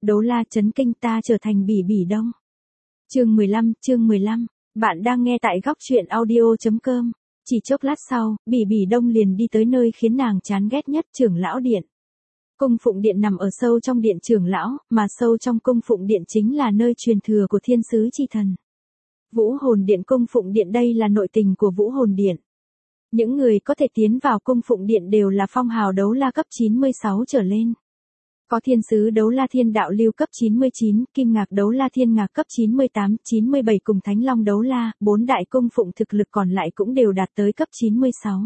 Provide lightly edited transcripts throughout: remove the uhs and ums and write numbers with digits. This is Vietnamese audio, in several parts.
Đấu La chấn kinh ta trở thành Bỉ Bỉ Đông. Chương 15, bạn đang nghe tại góc truyện audio.com. Chỉ chốc lát sau, Bỉ Bỉ Đông liền đi tới nơi khiến nàng chán ghét nhất, Trưởng lão điện. Cung phụng điện nằm ở sâu trong điện trưởng lão, mà sâu trong cung phụng điện chính là nơi truyền thừa của thiên sứ chi thần. Vũ hồn điện. Cung phụng điện đây là nội tình của vũ hồn điện. Những người có thể tiến vào cung phụng điện đều là phong hào đấu la cấp 96 trở lên. Có thiên sứ đấu la thiên đạo lưu cấp 99, kim ngạc đấu la thiên ngạc cấp 98, 97 cùng thánh long đấu la, 4 đại cung phụng thực lực còn lại cũng đều đạt tới cấp 96.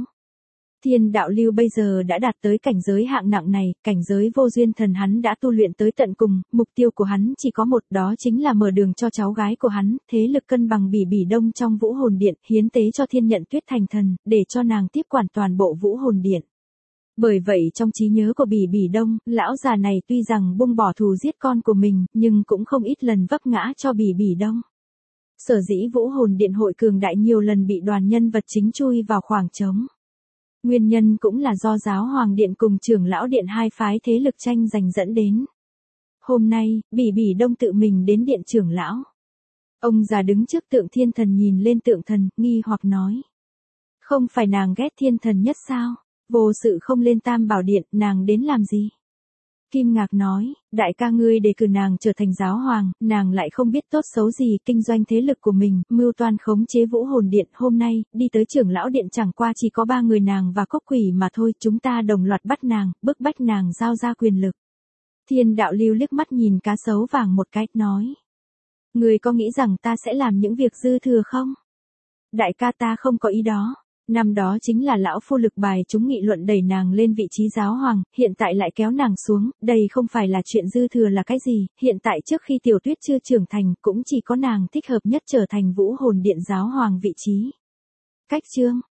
Thiên đạo lưu bây giờ đã đạt tới cảnh giới hạng nặng này, cảnh giới vô duyên thần hắn đã tu luyện tới tận cùng, mục tiêu của hắn chỉ có một, đó chính là mở đường cho cháu gái của hắn, thế lực cân bằng Bỉ Bỉ Đông trong vũ hồn điện, hiến tế cho Thiên Nhận Tuyết thành thần, để cho nàng tiếp quản toàn bộ vũ hồn điện. Bởi vậy trong trí nhớ của Bỉ Bỉ Đông, lão già này tuy rằng buông bỏ thù giết con của mình, nhưng cũng không ít lần vấp ngã cho Bỉ Bỉ Đông. Sở dĩ vũ hồn điện hội cường đại nhiều lần bị đoàn nhân vật chính chui vào khoảng trống. Nguyên nhân cũng là do giáo hoàng điện cùng trưởng lão điện hai phái thế lực tranh giành dẫn đến. Hôm nay, Bỉ Bỉ Đông tự mình đến điện trưởng lão. Ông già đứng trước tượng thiên thần nhìn lên tượng thần, nghi hoặc nói. Không phải nàng ghét thiên thần nhất sao? Vô sự không lên Tam Bảo Điện, nàng đến làm gì? Kim Ngạc nói, đại ca ngươi đề cử nàng trở thành giáo hoàng, nàng lại không biết tốt xấu gì, kinh doanh thế lực của mình, mưu toan khống chế vũ hồn điện, hôm nay, đi tới trưởng lão điện chẳng qua chỉ có 3 người nàng và cốc quỷ mà thôi, chúng ta đồng loạt bắt nàng, bức bách nàng giao ra quyền lực. Thiên đạo lưu liếc mắt nhìn cá sấu vàng một cái, nói. Ngươi có nghĩ rằng ta sẽ làm những việc dư thừa không? Đại ca ta không có ý đó. Năm đó chính là lão phu lực bài chúng nghị luận đẩy nàng lên vị trí giáo hoàng, hiện tại lại kéo nàng xuống, đây không phải là chuyện dư thừa là cái gì, hiện tại trước khi Tiểu Tuyết chưa trưởng thành, cũng chỉ có nàng thích hợp nhất trở thành vũ hồn điện giáo hoàng vị trí. Cách chương,